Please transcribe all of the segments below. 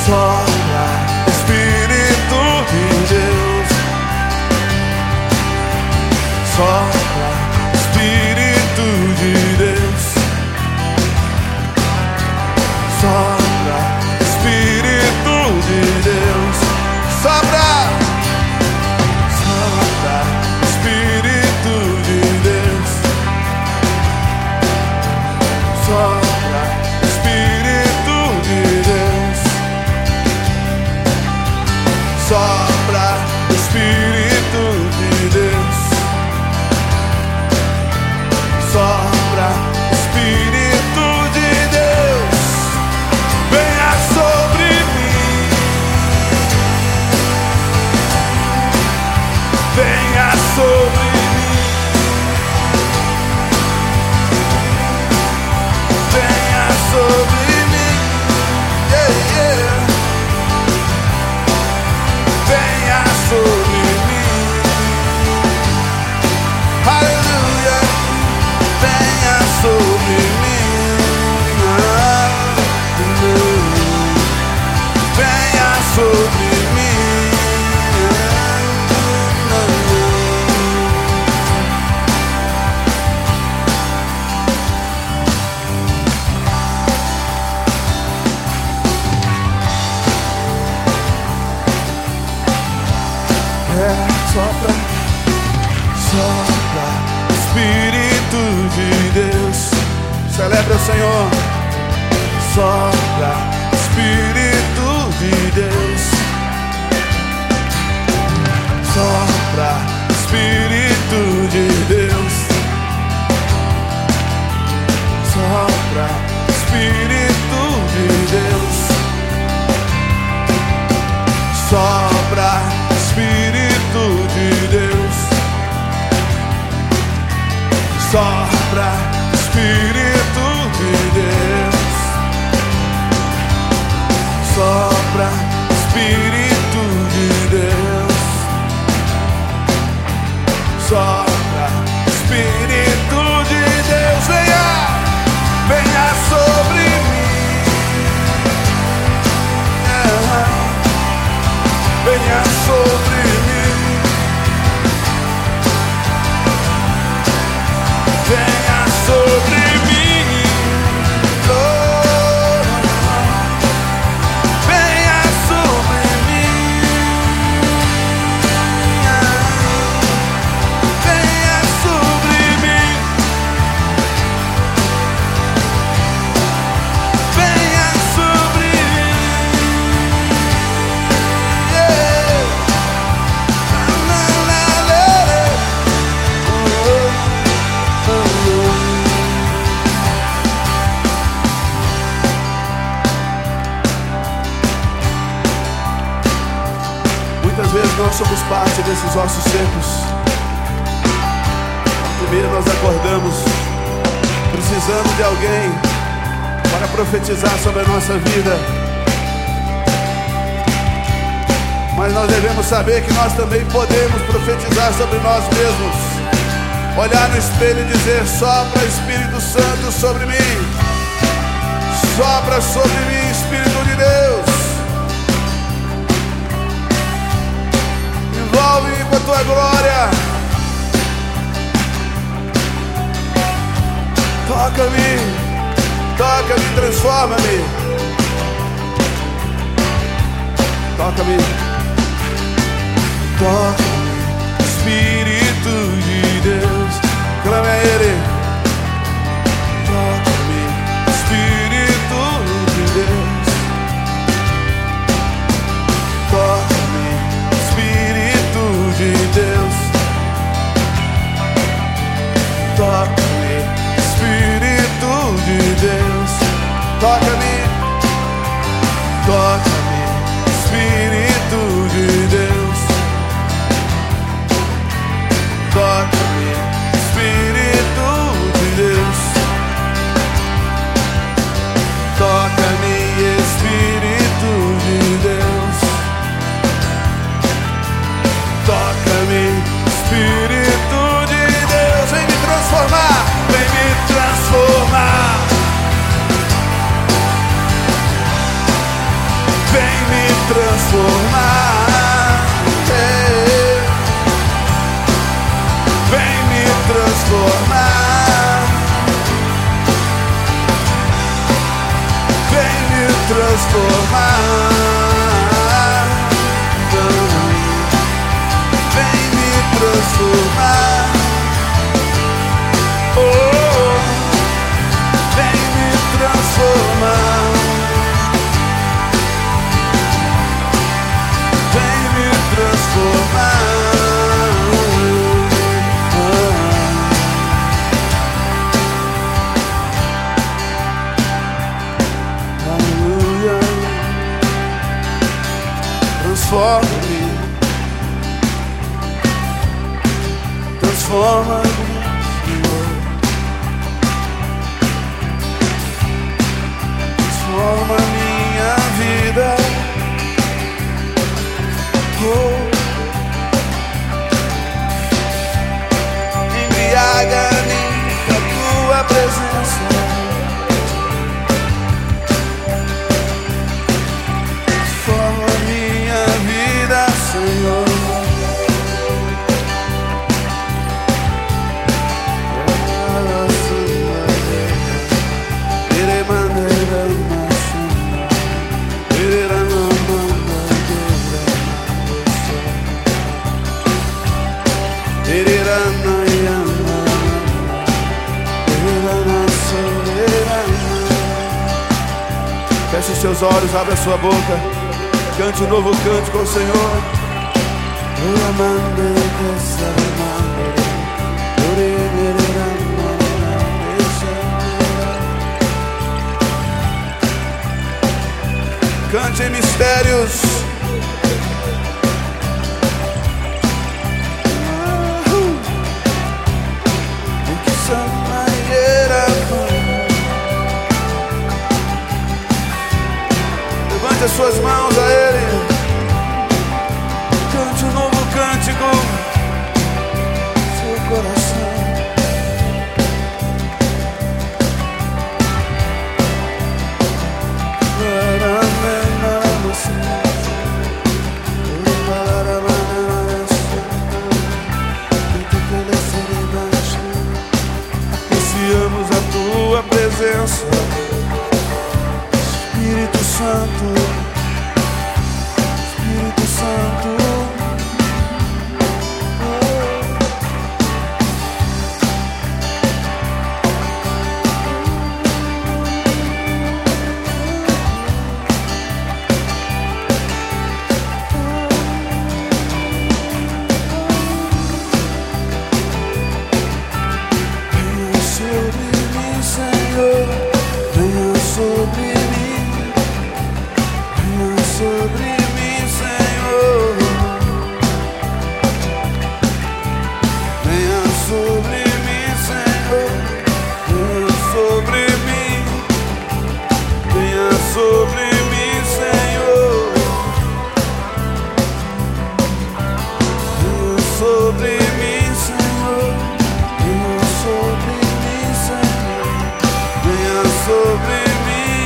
Sopra, Espírito de Deus. Sopra, Espírito de Deus. Sopra, Espírito de Deus. Sopra, sopra, Espírito de Deus. Sopra, Espírito de Deus. Sopra, Espírito de Deus. Sopra, Espírito de Deus. Venha sobre mim. Venha sobre mim. Venha sobre mim. Yeah, yeah. Venha sobre mim. Aleluia. Venha sobre mim. Venha sobre mim. Sopra, sopra, Espírito de Deus. Celebra o Senhor. Sopra, Espírito de Deus. Sopra, Espírito de Deus. Sopra, Espírito de Deus. Sopra, Espírito de Deus. Sopra, Espírito de Deus. Sopra, Espírito de Deus. Sopra, Espírito de Deus. Venha, venha sobre mim. Venha sobre mim. Venha sobre mim. Oh, venha sobre mim. Venha sobre mim. Venha sobre mim. Muitas vezes nós somos parte desses ossos secos. Primeiro nós acordamos precisando de alguém para profetizar sobre a nossa vida. Mas nós devemos saber que nós também podemos profetizar sobre nós mesmos. Olhar no espelho e dizer: sopra, Espírito Santo, sobre mim. Sopra sobre mim, Espírito de Deus. Envolve-me com a tua glória. Toca-me, toca-me, transforma-me. Toca-me, toca-me, Espírito de Deus. Clame a Ele. Toca-me, Espírito de Deus. Toca-me, Espírito de Deus. Toca-me, Espírito de Deus. Toca-me, toca-me, Espírito de Deus. Toca-me, Espírito de Deus. Toca-me, Espírito de Deus. Toca-me, Espírito de Deus. Vem me transformar, vem me transformar. transformar. Vem me transformar. Vem me transformar. Vem me transformar. Oh, vem me transformar. Vem me transformar. Aleluia. Transforma-me. Transforma-me. Transforma minha vida. Oh. Embriaga-me com a tua presença. Transforma minha vida, Senhor. Feche os seus olhos, abre a sua boca. Cante um novo cântico ao Senhor. Cante em mistérios. Levante as suas mãos a Ele. Cante um novo cântico. Seu coração. Apreciamos a tua presença, Espírito Santo, Espírito Santo. Venha sobre mim, Senhor, venha sobre mim. Sobre mim, Senhor. Venha sobre mim, Senhor. Venha sobre mim. Venha sobre mim, Senhor. Venha sobre mim, Senhor. Venha sobre mim, Senhor. Venha sobre mim.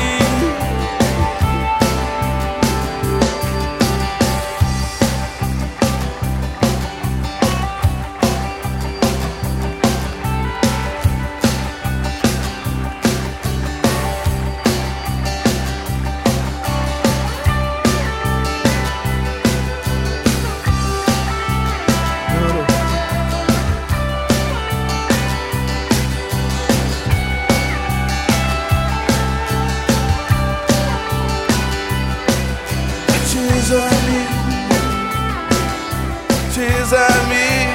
Diz a mim,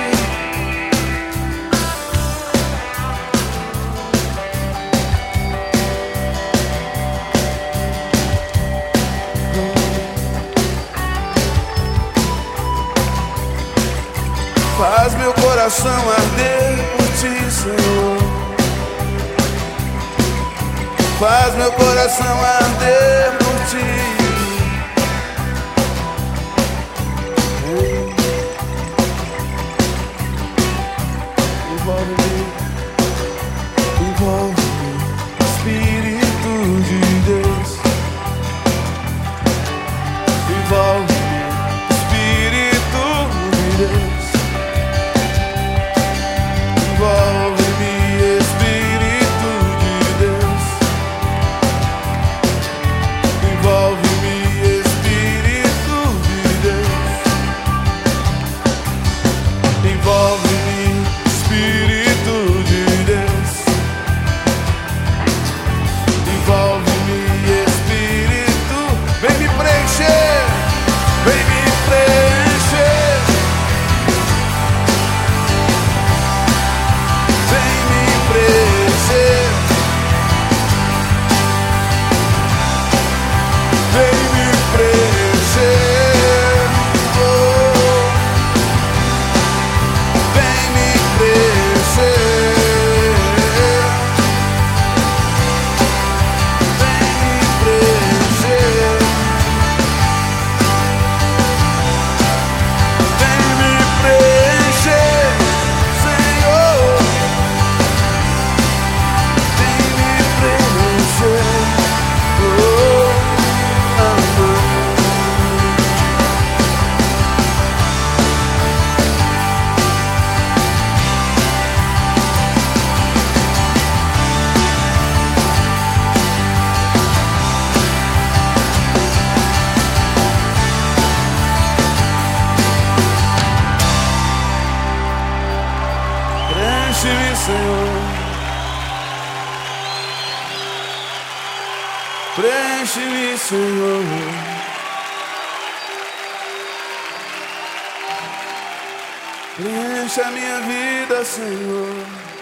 faz meu coração arder por ti, Senhor. Faz meu coração arder por ti. Envolve-me, Espírito de Deus. Envolve-me. vem me preencher, vem me preencher, vem me preencher, vem me preencher, Senhor, vem me preencher. Preenche-me, Senhor, preenche-me, Senhor, preenche a minha vida, Senhor.